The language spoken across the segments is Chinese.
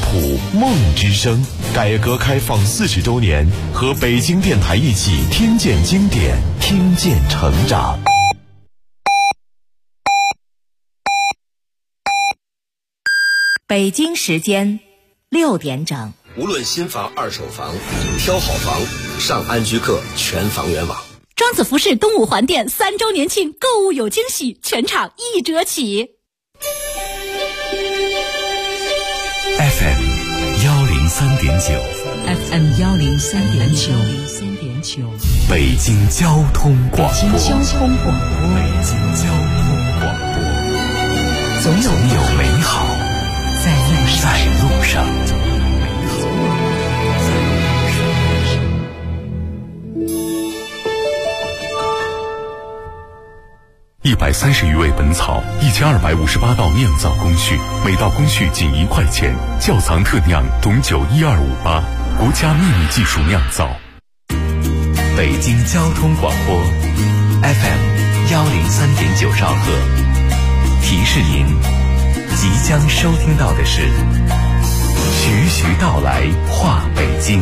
谱梦之声，改革开放40周年，和北京电台一起听见经典，听见成长。 北京时间6点整。 无论新房、二手房，挑好房，上安居客全房源网。 庄子服饰东五环店3周年庆，购物有惊喜，全场1折起。 FM 103.9 FM 103.9 北京交通广播。 北京交通广播。 北京交通广播。 总有美好在路上。130余味本草，1258道酿造工序，每道工序仅1块钱。窖藏特酿董酒12588，国家秘密技术酿造。北京交通广播 FM 103.9兆赫。提示您，即将收听到的是徐徐道来话北京。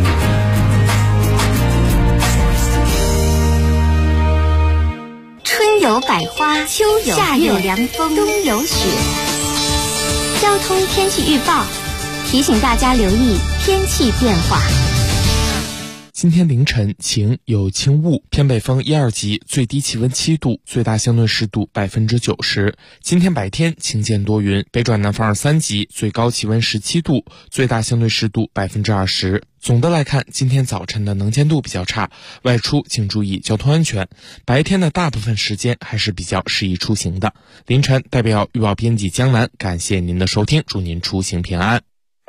春有百花，秋有夏有凉风，冬有雪。交通天气预报提醒大家留意天气变化。 今天凌晨晴，有轻雾，偏北风1、2级，最低气温7度，最大相对湿度90%。今天白天晴间多云，北转南风2、3级，最高气温17度，最大相对湿度20%。总的来看，今天早晨的能见度比较差，外出请注意交通安全。白天的大部分时间还是比较适宜出行的。凌晨代表预报编辑江南，感谢您的收听，祝您出行平安。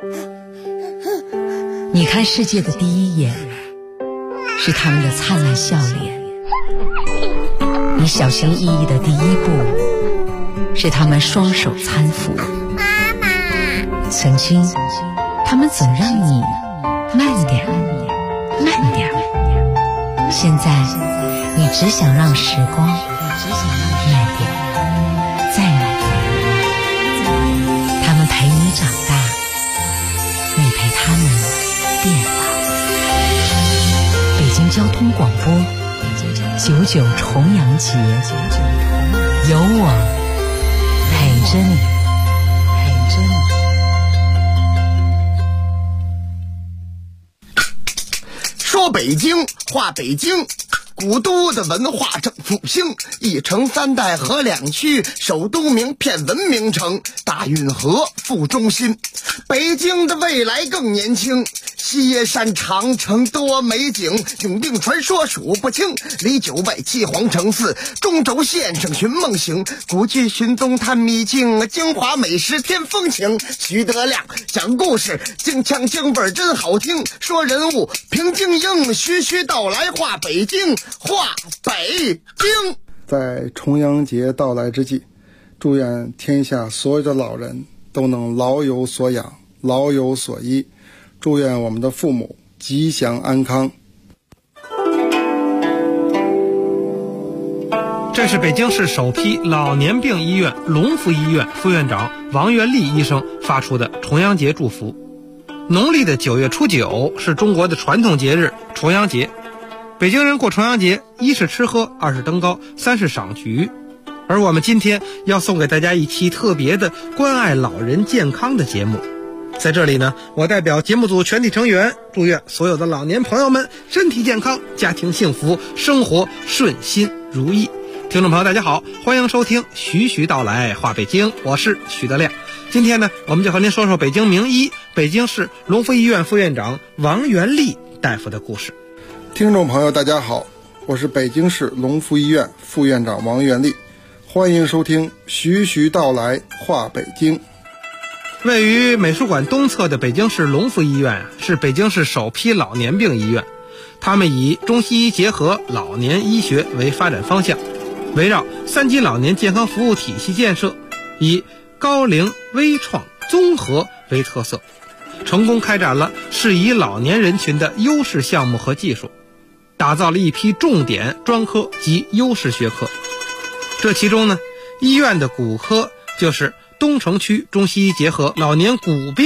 你看世界的第一眼，是他们的灿烂笑脸；你小心翼翼的第一步，是他们双手搀扶。 妈妈， 曾经他们总让你慢点慢点，现在你只想让时光慢点再慢点。他们陪你长大，你陪他们变老。北京交通广播99重阳节，有我陪着你。 说北京话北京，古都的文化正复兴，一城3代河2区，首都名片文明城，大运河副中心。北京的未来更年轻，西耶山长城多美景，永定传说数不清，离9外7皇城4，中轴线上寻梦行，古迹寻踪探秘境，京华美食添风情。徐德亮讲故事，京腔京味真好听，说人物评京英，徐徐道来话北京，话北京。 在重阳节到来之际，祝愿天下所有的老人都能老有所养，老有所依，祝愿我们的父母吉祥安康。 这是北京市首批老年病医院龙福医院副院长王元利医生发出的重阳节祝福。农历的9月初9是中国的传统节日重阳节。北京人过重阳节，一是吃喝，二是登高，三是赏菊。而我们今天要送给大家一期特别的关爱老人健康的节目。在这里呢，我代表节目组全体成员，祝愿所有的老年朋友们身体健康，家庭幸福，生活顺心如意。听众朋友大家好，欢迎收听徐徐道来话北京，我是徐德亮。今天呢，我们就和您说说北京名医，北京市龙福医院副院长王元利大夫的故事。 听众朋友大家好，我是北京市龙福医院副院长王元利，欢迎收听徐徐道来话北京。 位于美术馆东侧的北京市龙福医院是北京市首批老年病医院，他们以中西医结合老年医学为发展方向，围绕3级老年健康服务体系建设，以高龄、微创、综合为特色，成功开展了适宜老年人群的优势项目和技术，打造了一批重点专科及优势学科。这其中呢，医院的骨科就是东城区中西医结合老年骨病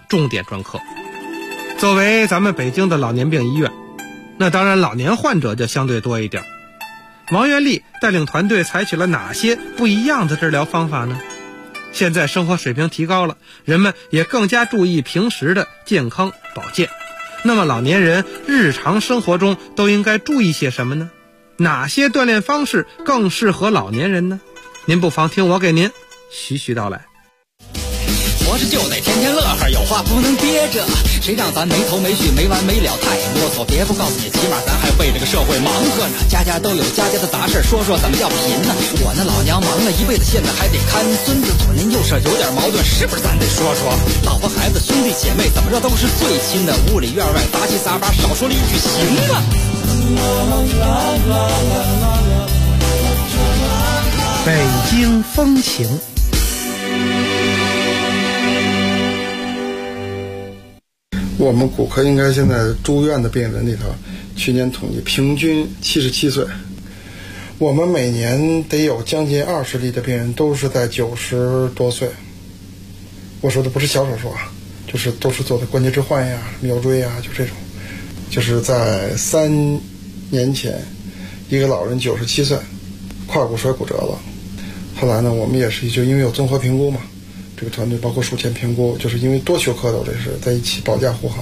重点专科。作为咱们北京的老年病医院，那当然老年患者就相对多一点。王元丽带领团队采取了哪些不一样的治疗方法呢？现在生活水平提高了，人们也更加注意平时的健康保健。那么老年人日常生活中都应该注意些什么呢？哪些锻炼方式更适合老年人呢？您不妨听我给您徐徐道来。 活着就得天天乐呵，有话不能憋着，谁让咱没头没绪没完没了太啰嗦，别不告诉你，起码咱还为这个社会忙活呢。家家都有家家的杂事，说说怎么叫贫呢？我那老娘忙了一辈子，现在还得看孙子，左邻右舍有点矛盾，是不是咱得说说？老婆孩子兄弟姐妹怎么着都是最亲的，屋里院外杂七杂八，少说了一句行吗？ 北京风情。 我们骨科应该现在住院的病人里头，去年统计平均77岁。我们每年得有将近20例的病人都是在90多岁。我说的不是小手术啊，就是都是做的关节置换呀、腰椎呀，就这种。就是在3年前，一个老人97岁，胯骨摔骨折了。后来呢，我们也是就因为有综合评估嘛。这个团队包括术前评估，就是因为多学科的这是在一起保驾护航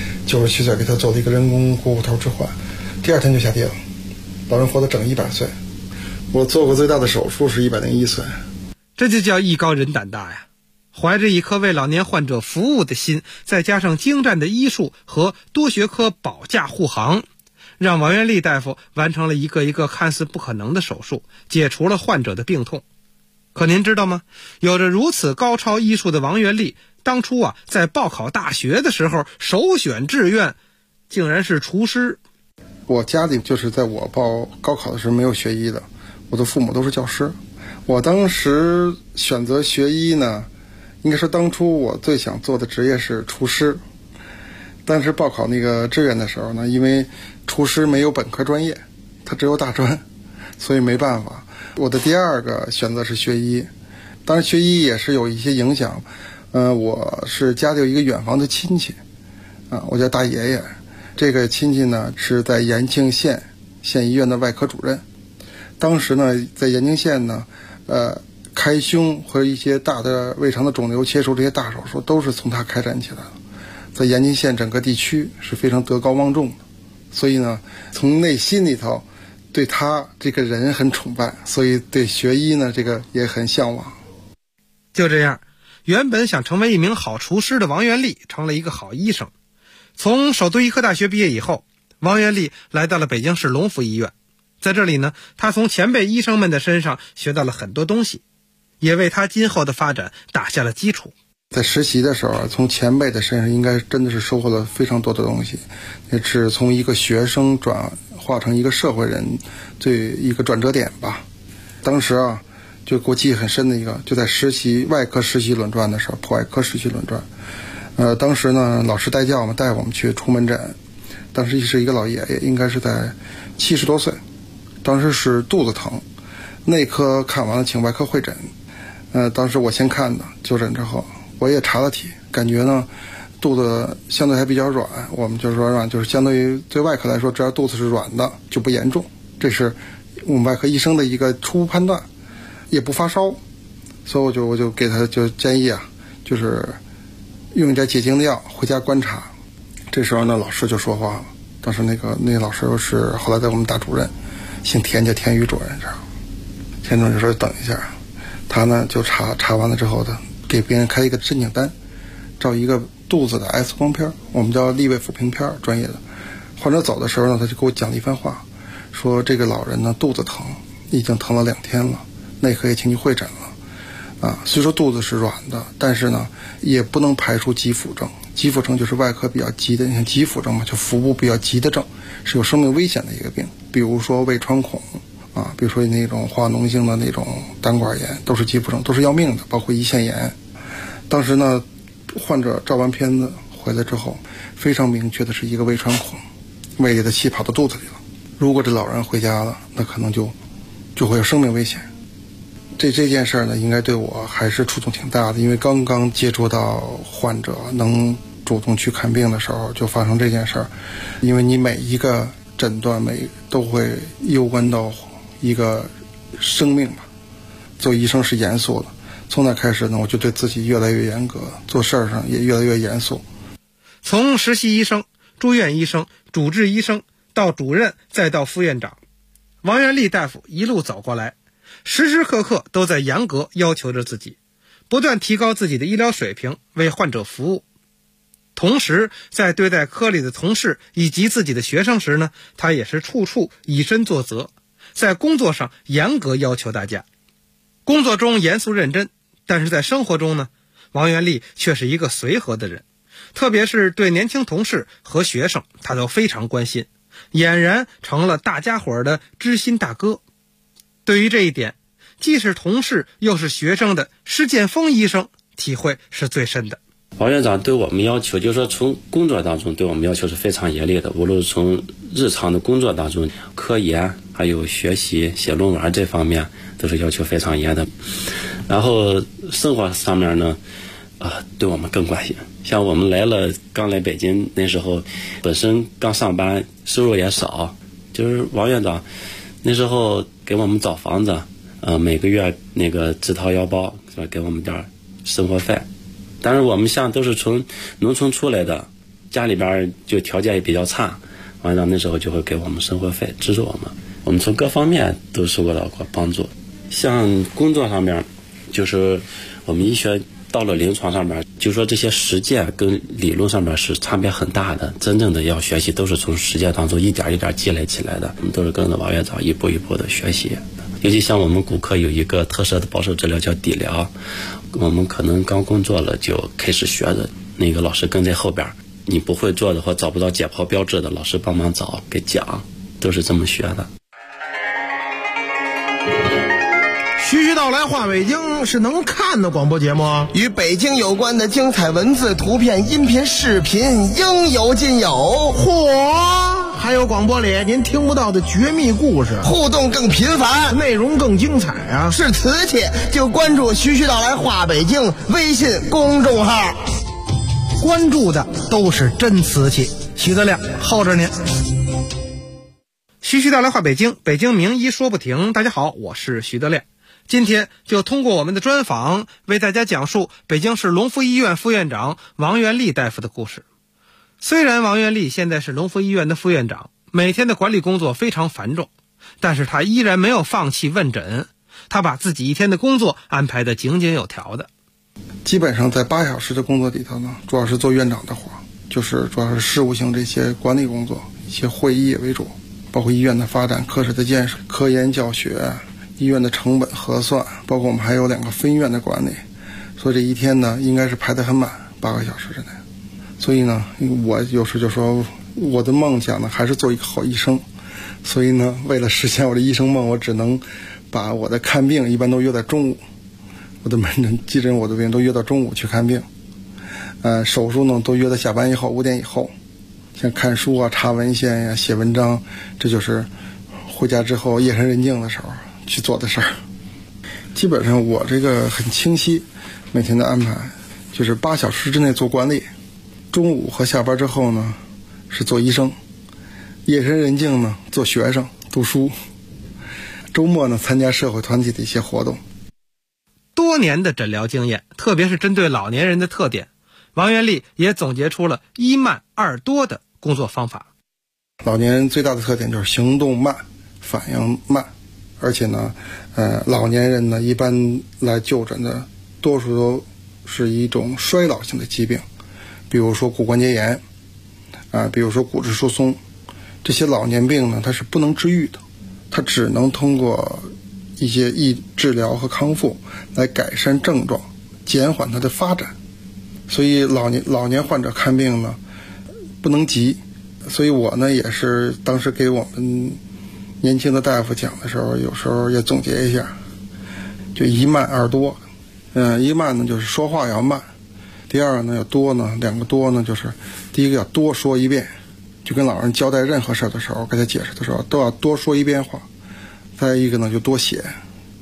，97岁给他做了一个人工股骨头置换，第2天就下地了，老人活得整100岁。我做过最大的手术是101岁， 这就叫艺高人胆大呀！怀着一颗为老年患者服务的心，再加上精湛的医术和多学科保驾护航，让王元丽大夫完成了一个一个看似不可能的手术，解除了患者的病痛。可您知道吗？有着如此高超医术的王元丽，当初在报考大学的时候，首选志愿竟然是厨师。 我家里就是在我报高考的时候没有学医的，我的父母都是教师。我当时选择学医呢，应该说当初我最想做的职业是厨师。当时报考那个志愿的时候呢，因为厨师没有本科专业，他只有大专，所以没办法。我的第2个选择是学医，当然学医也是有一些影响。我是家里有一个远房的亲戚，我叫大爷爷。这个亲戚呢是在延庆县医院的外科主任。当时呢，在延庆县呢，开胸和一些大的胃肠的肿瘤切除这些大手术都是从他开展起来的，在延庆县整个地区是非常德高望重的。所以呢，从内心里头对他这个人很崇拜，所以对学医呢这个也很向往。 就这样，原本想成为一名好厨师的王元丽成了一个好医生。从首都医科大学毕业以后，王元丽来到了北京市隆福医院。在这里呢，他从前辈医生们的身上学到了很多东西，也为他今后的发展打下了基础。 在实习的时候，从前辈的身上应该真的是收获了非常多的东西，也是从一个学生转化成一个社会人最一个转折点吧。当时就给我记忆很深的一个，就在外科实习轮转的时候，普外科实习轮转。当时呢，老师带教嘛，带我们去出门诊。当时是一个老爷爷，应该是在70多岁，当时是肚子疼，内科看完了请外科会诊。当时我先看的，就诊之后我也查了体，感觉呢肚子相对还比较软，我们就说软，就是相对于对外科来说，只要肚子是软的就不严重，这是我们外科医生的一个初步判断，也不发烧，所以我就给他就建议就是用一点解痉的药回家观察。这时候呢，老师就说话了。当时那个老师是后来在我们大主任，姓田，叫田宇主任，知道吗？田主任就说等一下，他呢就查完了之后的，给别人开一个申请单，照一个肚子的 X 光片，我们叫立位抚平片，专业的。患者走的时候呢，他就给我讲了一番话，说这个老人呢肚子疼，已经疼了2天了，内科也请去会诊了。虽说肚子是软的，但是呢也不能排除急腹症。急腹症就是外科比较急的，你像急腹症嘛，就腹部比较急的症，是有生命危险的一个病。比如说胃穿孔比如说那种化脓性的那种胆管炎，都是急腹症，都是要命的，包括胰腺炎。当时呢，患者照完片子回来之后，非常明确的是一个胃穿孔，胃里的气跑到肚子里了。如果这老人回家了，那可能就会有生命危险。 这件事呢，应该对我还是触动挺大的，因为刚刚接触到患者能主动去看病的时候，就发生这件事儿。因为你每一个诊断都会攸关到一个生命吧。做医生是严肃的，从那开始呢，我就对自己越来越严格，做事儿上也越来越严肃。 从实习医生、住院医生、主治医生到主任，再到副院长，王元利大夫一路走过来，时时刻刻都在严格要求着自己，不断提高自己的医疗水平，为患者服务。同时在对待科里的同事以及自己的学生时呢，他也是处处以身作则，在工作上严格要求大家。工作中严肃认真，但是在生活中呢，王元利却是一个随和的人，特别是对年轻同事和学生，他都非常关心，俨然成了大家伙的知心大哥。对于这一点，既是同事又是学生的施建峰医生体会是最深的。 王院长对我们要求，就是说从工作当中对我们要求是非常严厉的，无论是从日常的工作当中，科研还有学习写论文这方面都是要求非常严的。然后生活上面呢对我们更关心。像我们刚来北京那时候，本身刚上班，收入也少，就是王院长那时候给我们找房子，每个月那个自掏腰包给我们点生活费。但是我们像都是从农村出来的，家里边就条件也比较差，王院长那时候就会给我们生活费，资助我们从各方面都受到过帮助。像工作上面，就是我们医学到了临床上面，就说这些实践跟理论上面是差别很大的，真正的要学习都是从实践当中一点一点积累起来的，我们都是跟着王院长一步一步的学习。尤其像我们骨科有一个特色的保守治疗叫底疗，我们可能刚工作了就开始学的，那个老师跟在后边，你不会做的或找不到解剖标志的，老师帮忙找给讲，都是这么学的。 徐徐道来话北京是能看的广播节目， 与北京有关的精彩文字、图片、音频、视频应有尽有。 嚯！还有广播里您听不到的绝密故事， 互动更频繁， 内容更精彩啊！ 是瓷器就关注徐徐道来话北京微信公众号， 关注的都是真瓷器。徐德亮候着您。 徐徐道来话北京，北京名医说不停。大家好，我是徐德亮。今天就通过我们的专访，为大家讲述北京市龙福医院副院长王元利大夫的故事。虽然王元利现在是龙福医院的副院长，每天的管理工作非常繁重，但是他依然没有放弃问诊，他把自己一天的工作安排得井井有条的。 基本上在8小时的工作里头呢，主要是做院长的活，就是主要是事务性这些管理工作，一些会议为主，包括医院的发展、科室的建设、科研教学、医院的成本核算，包括我们还有2个分院的管理，所以这一天呢应该是排得很满，8个小时之内。所以呢，我有时就说我的梦想呢还是做一个好医生，所以呢为了实现我的医生梦，我只能把我的看病一般都约在中午，我的门诊、急诊我的病都约到中午去看病，手术呢都约到下班以后5点以后，像看书啊、查文献呀、写文章，这就是回家之后夜深人静的时候去做的事儿。基本上我这个很清晰，每天的安排就是8小时之内做管理，中午和下班之后呢是做医生，夜深人静呢做学生读书，周末呢参加社会团体的一些活动。 多年的诊疗经验，特别是针对老年人的特点，王元利也总结出了1慢2多的工作方法。 老年人最大的特点就是行动慢、反应慢，而且呢老年人呢一般来就诊的多数都是一种衰老性的疾病，比如说骨关节炎比如说骨质疏松，这些老年病呢它是不能治愈的，它只能通过一些治疗和康复来改善症状，减缓它的发展。所以老年患者看病呢不能急，所以我呢也是当时给我们年轻的大夫讲的时候，有时候也总结一下，就1慢2多。1慢呢就是说话要慢，第二个呢要多呢，2个多呢就是第一个要多说一遍，就跟老人交代任何事的时候给他解释的时候都要多说一遍话，再一个呢就多写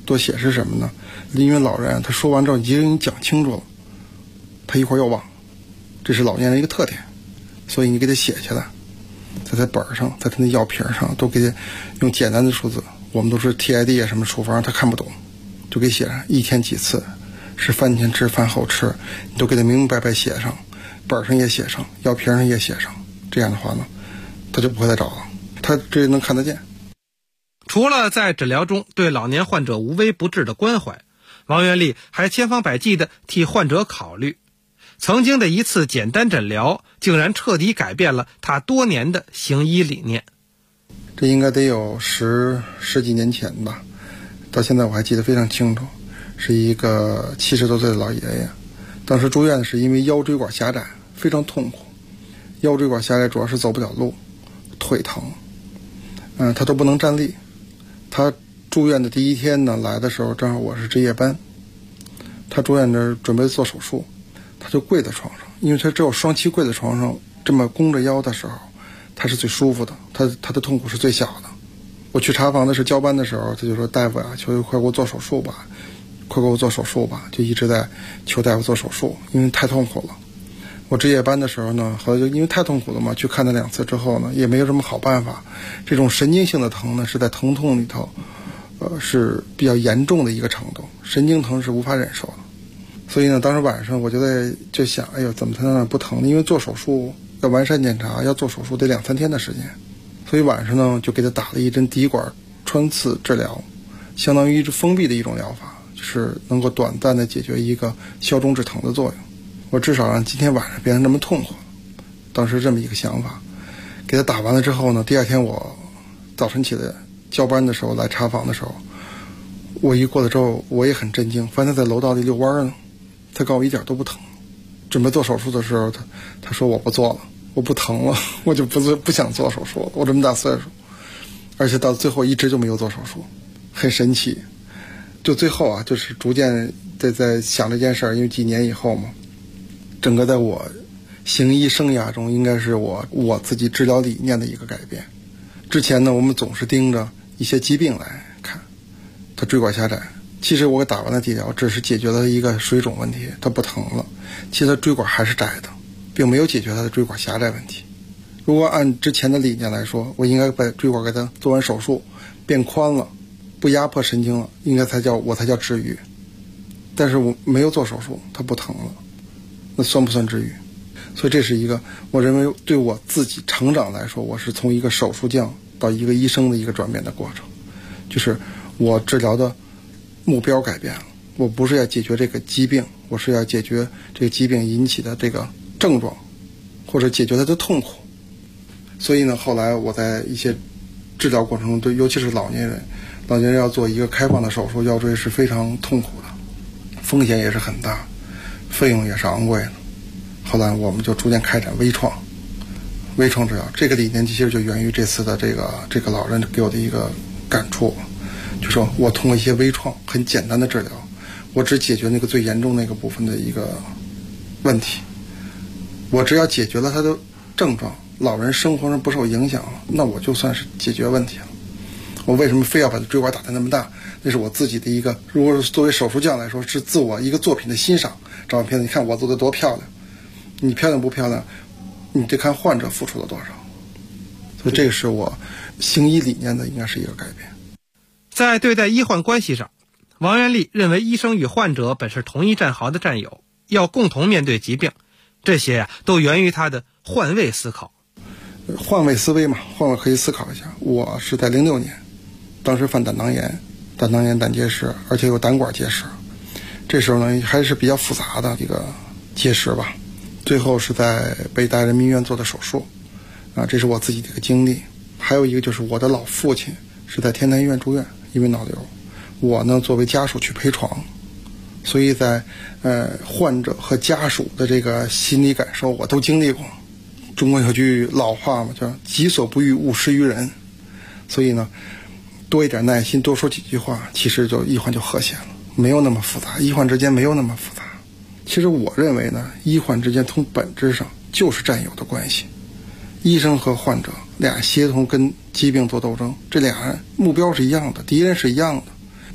多写是什么呢？因为老人他说完之后，已经给你讲清楚了，他一会儿又忘，这是老年人一个特点，所以你给他写下来，在他本上，在他那药瓶上都给他用简单的数字，我们都是 TID 啊什么处方他看不懂，就给写上一天几次，是饭前吃饭后吃，你都给他明明白白写上，本上也写上，药瓶上也写上，这样的话呢，他就不会再找了，他这能看得见。 除了在诊疗中对老年患者无微不至的关怀，王元利还千方百计地替患者考虑。曾经的一次简单诊疗，竟然彻底改变了他多年的行医理念。 这应该得有十几年前吧，到现在我还记得非常清楚，是一个70多岁的老爷爷，当时住院是因为腰椎管狭窄，非常痛苦。腰椎管狭窄主要是走不了路，腿疼，他都不能站立。他住院的第一天呢，来的时候正好我是值夜班，他住院这准备做手术，他就跪在床上，因为他只有双膝跪在床上这么弓着腰的时候，他是最舒服的，他的痛苦是最小的。我去查房的是交班的时候，他就说大夫啊，求快给我做手术吧，快给我做手术吧，就一直在求大夫做手术，因为太痛苦了。我值夜班的时候呢，后来就因为太痛苦了嘛，去看他2次之后呢，也没有什么好办法。这种神经性的疼呢，是在疼痛里头，是比较严重的一个程度，神经疼是无法忍受的。所以呢，当时晚上我就想，哎呦，怎么才能让不疼呢？因为做手术要完善检查，要做手术得2-3天的时间。所以晚上呢，就给他打了一针滴管穿刺治疗，相当于封闭的一种疗法，就是能够短暂的解决一个消肿止疼的作用。我至少让今天晚上别人那么痛苦，当时这么一个想法。给他打完了之后呢，第2天我早晨起来交班的时候来查房的时候，我一过来之后我也很震惊，发现他在楼道里遛弯呢，他告诉我一点都不疼。准备做手术的时候，他说我不做了，我不疼了，我就不想做手术了，我这么大岁数，而且到最后一直就没有做手术，很神奇。就最后啊，就是逐渐在想这件事儿，因为几年以后嘛，整个在我行医生涯中，应该是我自己治疗理念的一个改变。之前呢，我们总是盯着一些疾病来看，他椎管狭窄，其实我给打完了剂疗，只是解决了一个水肿问题，他不疼了。其实他椎管还是窄的，并没有解决他的椎管狭窄问题。如果按之前的理念来说，我应该把椎管给他做完手术，变宽了，不压迫神经了，应该才叫治愈。但是我没有做手术，他不疼了，那算不算治愈？所以这是一个我认为对我自己成长来说，我是从一个手术匠到一个医生的一个转变的过程，就是我治疗的目标改变了，我不是要解决这个疾病，我是要解决这个疾病引起的这个症状，或者解决它的痛苦。所以呢，后来我在一些治疗过程中，对，尤其是老年人要做一个开放的手术，腰椎是非常痛苦的，风险也是很大，费用也是昂贵的。后来我们就逐渐开展微创治疗，这个理念其实就源于这次的这个老人给我的一个感触，就说我通过一些微创很简单的治疗，我只解决那个最严重那个部分的一个问题，我只要解决了他的症状，老人生活上不受影响了，那我就算是解决问题了。我为什么非要把椎管打得那么大？那是我自己的一个，如果是作为手术匠来说，是自我一个作品的欣赏。照完片子，你看我做的多漂亮，你漂亮不漂亮，你得看患者付出了多少。所以这个是我行医理念的应该是一个改变。 在对待医患关系上，王元利认为医生与患者本是同一战壕的战友，要共同面对疾病，这些都源于他的换位思考。 换位思维嘛，换位可以思考一下。我是在06年，当时犯胆囊炎、胆结石，而且有胆管结石。这时候呢，还是比较复杂的一个结石吧。最后是在北大人民医院做的手术，这是我自己的一个经历。还有一个就是我的老父亲是在天坛医院住院，因为脑瘤。我呢作为家属去陪床，所以在患者和家属的这个心理感受我都经历过。中国有句老话嘛，叫己所不欲，勿施于人。所以呢，多一点耐心，多说几句话，其实医患就和谐了，没有那么复杂，医患之间没有那么复杂。其实我认为呢，医患之间从本质上就是战友的关系，医生和患者俩协同跟疾病做斗争，这俩人目标是一样的，敌人是一样的。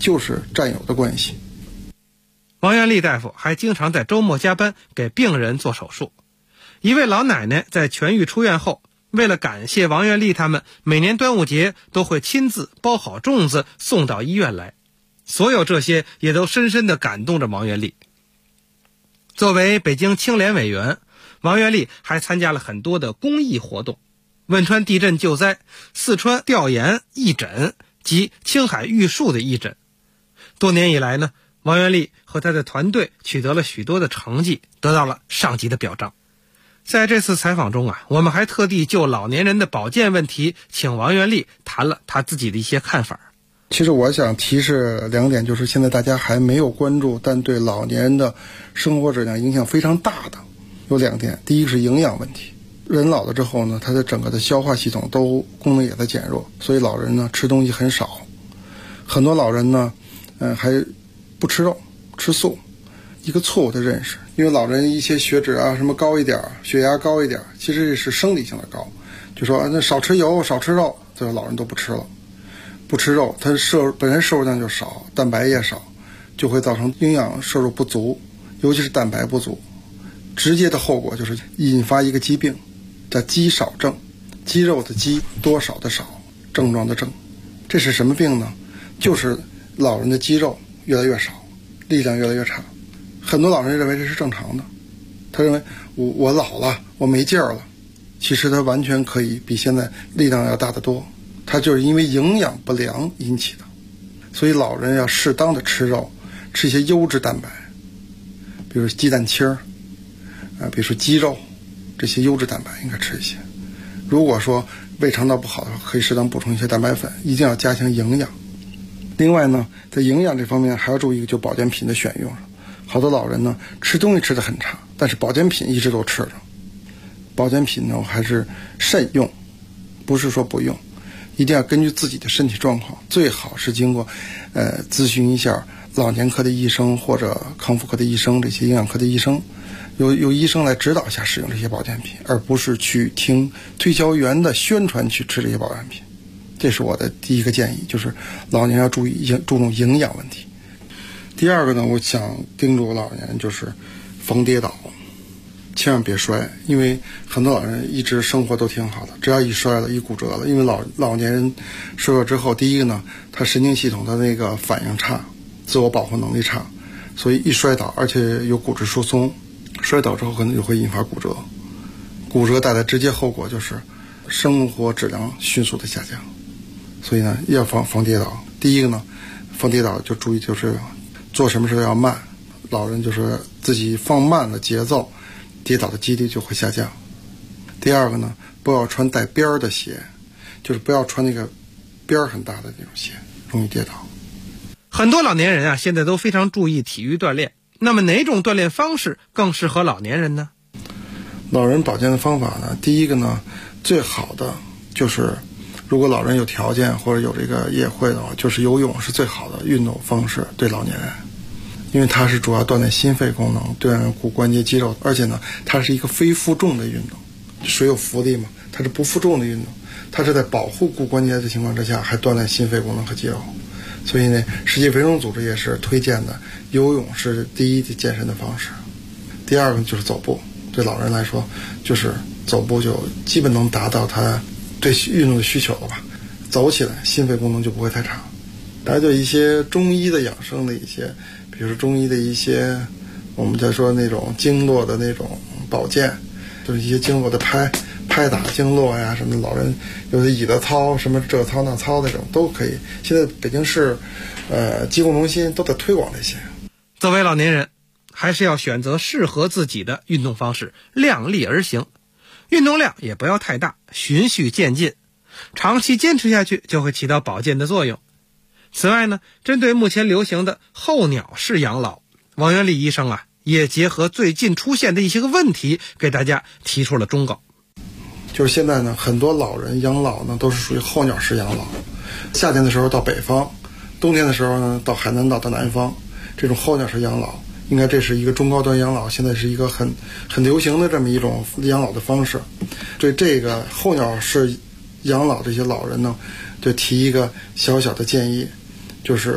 就是战友的关系。 王元利大夫还经常在周末加班给病人做手术。一位老奶奶在痊愈出院后，为了感谢王元利他们，每年端午节都会亲自包好粽子送到医院来。所有这些也都深深地感动着王元利。作为北京青联委员，王元利还参加了很多的公益活动，汶川地震救灾、四川调研义诊及青海玉树的义诊。多年以来呢，王元利和他的团队取得了许多的成绩，得到了上级的表彰。在这次采访中我们还特地就老年人的保健问题请王元利谈了他自己的一些看法。 其实我想提示2点，就是现在大家还没有关注，但对老年人的生活质量影响非常大的有2点。第一个是营养问题，人老了之后呢，他的整个的消化系统都功能也在减弱，所以老人呢吃东西很少，很多老人呢还不吃肉，吃素。一个错误的认识，因为老人一些血脂什么高一点，血压高一点，其实是生理性的高，就说那少吃油少吃肉，这老人都不吃了。不吃肉，他本身摄入量就少，蛋白也少，就会造成营养摄入不足，尤其是蛋白不足，直接的后果就是引发一个疾病，叫肌少症，肌肉的肌，多少的少，症状的症。这是什么病呢？就是老人的肌肉越来越少，力量越来越差。很多老人认为这是正常的，他认为我老了，我没劲儿了，其实他完全可以比现在力量要大得多，他就是因为营养不良引起的。所以老人要适当的吃肉，吃一些优质蛋白，比如鸡蛋清比如说鸡肉，这些优质蛋白应该吃一些。如果说胃肠道不好的话，可以适当补充一些蛋白粉，一定要加强营养。另外呢，在营养这方面还要注意就保健品的选用。好多老人呢吃东西吃得很差，但是保健品一直都吃着。保健品呢还是慎用，不是说不用，一定要根据自己的身体状况，最好是经过咨询一下老年科的医生或者康复科的医生，这些营养科的医生，由医生来指导下使用这些保健品，而不是去听推销员的宣传去吃这些保健品。这是我的第一个建议，就是老年要注重营养问题。第二个呢，我想叮嘱老年人就是防跌倒，千万别摔，因为很多老人一直生活都挺好的，只要一摔了一骨折了，因为老年人摔了之后，第一个呢，他神经系统的那个反应差，自我保护能力差，所以一摔倒，而且有骨质疏松，摔倒之后可能就会引发骨折，骨折带来直接后果就是生活质量迅速的下降。所以呢，要防跌倒。第一个呢，防跌倒就注意就是做什么事要慢，老人就是自己放慢了节奏，跌倒的几率就会下降。第二个呢，不要穿带边儿的鞋，就是不要穿那个边儿很大的那种鞋，容易跌倒。 很多老年人现在都非常注意体育锻炼，那么哪种锻炼方式更适合老年人呢？ 老人保健的方法呢，第一个呢，最好的就是如果老人有条件或者有这个也会的话，就是游泳是最好的运动方式，对老年人，因为它是主要锻炼心肺功能，锻炼骨关节肌肉，而且呢，它是一个非负重的运动。水有浮力嘛，它是不负重的运动，它是在保护骨关节的情况之下，还锻炼心肺功能和肌肉。所以呢，世界卫生组织也是推荐的，游泳是第一的健身的方式。第二个就是走步，对老人来说，就是走步就基本能达到他对运动的需求了吧，走起来心肺功能就不会太差。还有一些中医的养生的一些，比如说中医的一些我们在说那种经络的那种保健，就是一些经络的拍打经络呀，什么老人有的椅子操，什么这操那操那种都可以。现在北京市疾控中心都在推广这些。 作为老年人，还是要选择适合自己的运动方式，量力而行，运动量也不要太大，循序渐进，长期坚持下去就会起到保健的作用。此外呢，针对目前流行的候鸟式养老，王元利医生也结合最近出现的一些个问题，给大家提出了忠告。 就是现在呢，很多老人养老呢都是属于候鸟式养老，夏天的时候到北方，冬天的时候呢到海南岛到南方，这种候鸟式养老，应该这是一个中高端养老，现在是一个很流行的这么一种养老的方式。对这个候鸟式养老这些老人呢，就提一个小小的建议，就是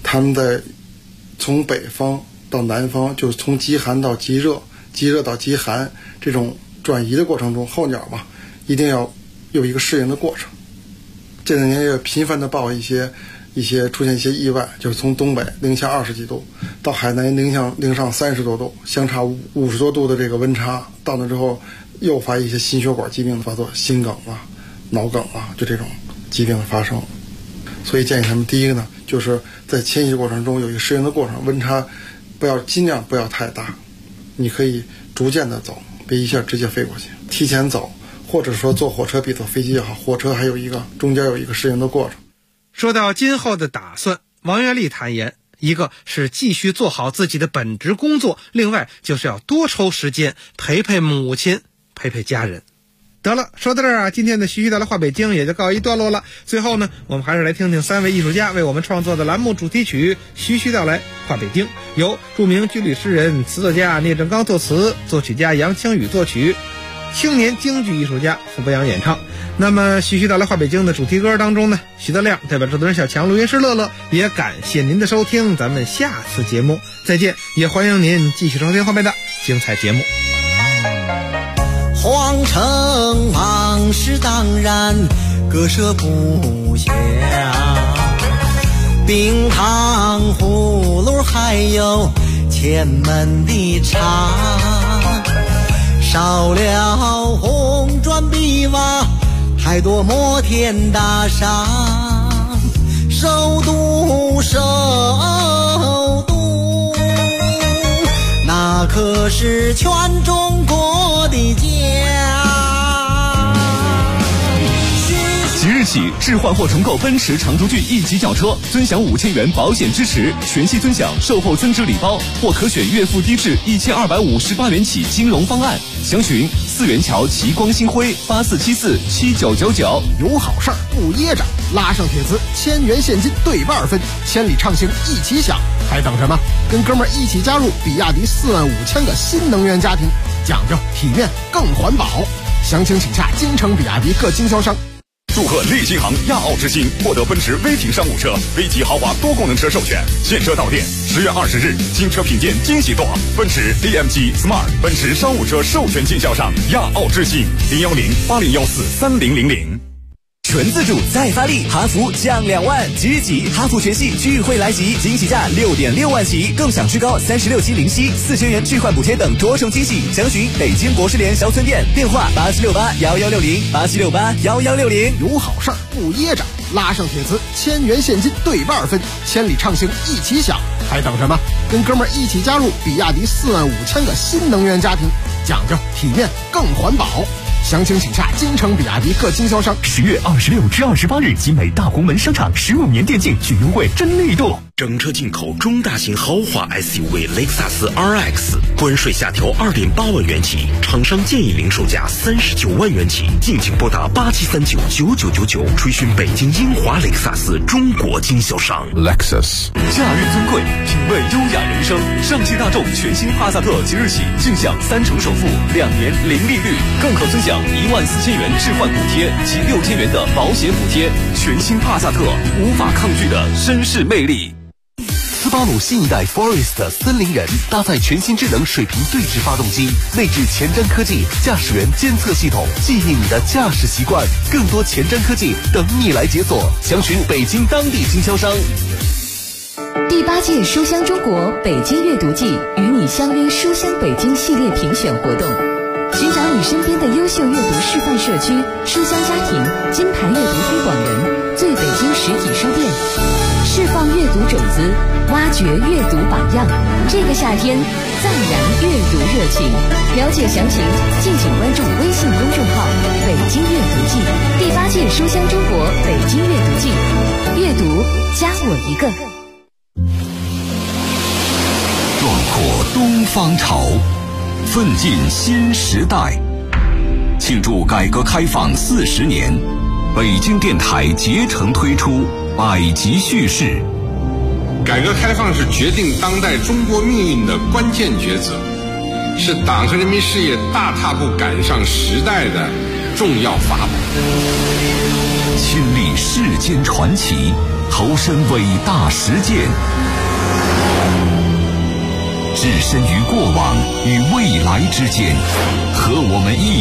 他们在从北方到南方，就是从极寒到极热，极热到极寒这种转移的过程中，候鸟嘛，一定要有一个适应的过程。这两年也频繁的报一些出现一些意外，就是从东北零下20几度到海南零上30多度，相差50多度的这个温差，到那之后诱发一些心血管疾病的发作，心梗啊、脑梗啊，就这种疾病的发生。所以建议他们，第一个呢，就是在迁徙过程中有一个适应的过程，温差尽量不要太大，你可以逐渐的走，别一下直接飞过去，提前走，或者说坐火车比坐飞机也好，火车还有中间有一个适应的过程。 说到今后的打算，王月丽坦言，一个是继续做好自己的本职工作，另外就是要多抽时间陪陪母亲，陪陪家人。得了，说到这儿啊，今天的徐徐道来话北京也就告一段落了。最后呢，我们还是来听听3位艺术家为我们创作的栏目主题曲《徐徐道来话北京》，由著名军旅诗人、词作家聂政刚作词，作曲家杨清宇作曲，青年京剧艺术家傅博阳演唱。那么徐徐道来话北京的主题歌当中呢，徐德亮代表制作人小强、录音师乐乐，也感谢您的收听，咱们下次节目再见，也欢迎您继续收听后面的精彩节目。 皇城往事当然割舍不下，冰糖葫芦还有前门的茶，少了红砖碧瓦，太多摩天大厦，首都那可是全中国的家。 即日起，置换或重购奔驰长途骏1级轿车，尊享5000元保险支持，全系尊享售后增值礼包，或可选月付低至1258元起金融方案。详询4元桥齐光新辉84747999。 有好事儿不噎着，拉上铁磁，1000元现金兑2分，千里畅行一起享，还等什么？跟哥们儿一起加入比亚迪45000个新能源家庭，讲究体面更环保。详情请洽京城比亚迪各经销商。 祝贺利新行亚奥之星获得奔驰威霆商务车、V级豪华多功能车授权，现车到店。10月20日，新车品鉴惊喜多，奔驰 AMG Smart 奔驰商务车授权经销商亚奥之星，010-8014-3000。 纯自主再发力，哈弗降2万，即日起哈弗全系聚会来袭，惊喜价6.6万起，更享最高36期零息，4000元置换补贴等多重惊喜。详询北京博士联销村店，电话87681160，87681160。 有好事儿不噎着，拉上铁磁，1000元现金兑2分，千里畅行一起享，还等什么？跟哥们儿一起加入比亚迪45000个新能源家庭，讲究体面更环保。详情请洽京城比亚迪各经销商。 10月26至28日，集美大红门商场15年电竞巨优惠真力度。 整车进口中大型豪华 SUV 雷克萨斯 RX， 关税下调2.8万元起，厂商建议零售价39万元起，敬请拨打87399999，垂询北京英华雷克萨斯中国经销商。 Lexus， 驾驭尊贵，品味优雅人生。上汽大众全新帕萨特即日起尽享3成首付，2年零利率，更可尊享14000元置换补贴及6000元的保险补贴。全新帕萨特，无法抗拒的绅士魅力。 斯巴鲁新一代 Forest 森林人搭载全新智能水平对置发动机，内置前瞻科技驾驶员监测系统，记忆你的驾驶习惯。更多前瞻科技等你来解锁，详询北京当地经销商。 第8届书香中国北京阅读季与你相约书香北京系列评选活动，寻找你身边的优秀阅读示范社区、书香家庭、金牌阅读推广人，最北京实体书店，释放阅读种子，挖掘阅读榜样。这个夏天再燃阅读热情。了解详情，敬请关注微信公众号“北京阅读季”。第8届书香中国北京阅读季，阅读加我一个。 壮阔东方潮，奋进新时代。庆祝改革开放40年，北京电台竭诚推出百集叙事。 改革开放是决定当代中国命运的关键抉择，是党和人民事业大踏步赶上时代的重要法宝。 亲历世间传奇， 投身伟大实践，置身于过往与未来之间，和我们一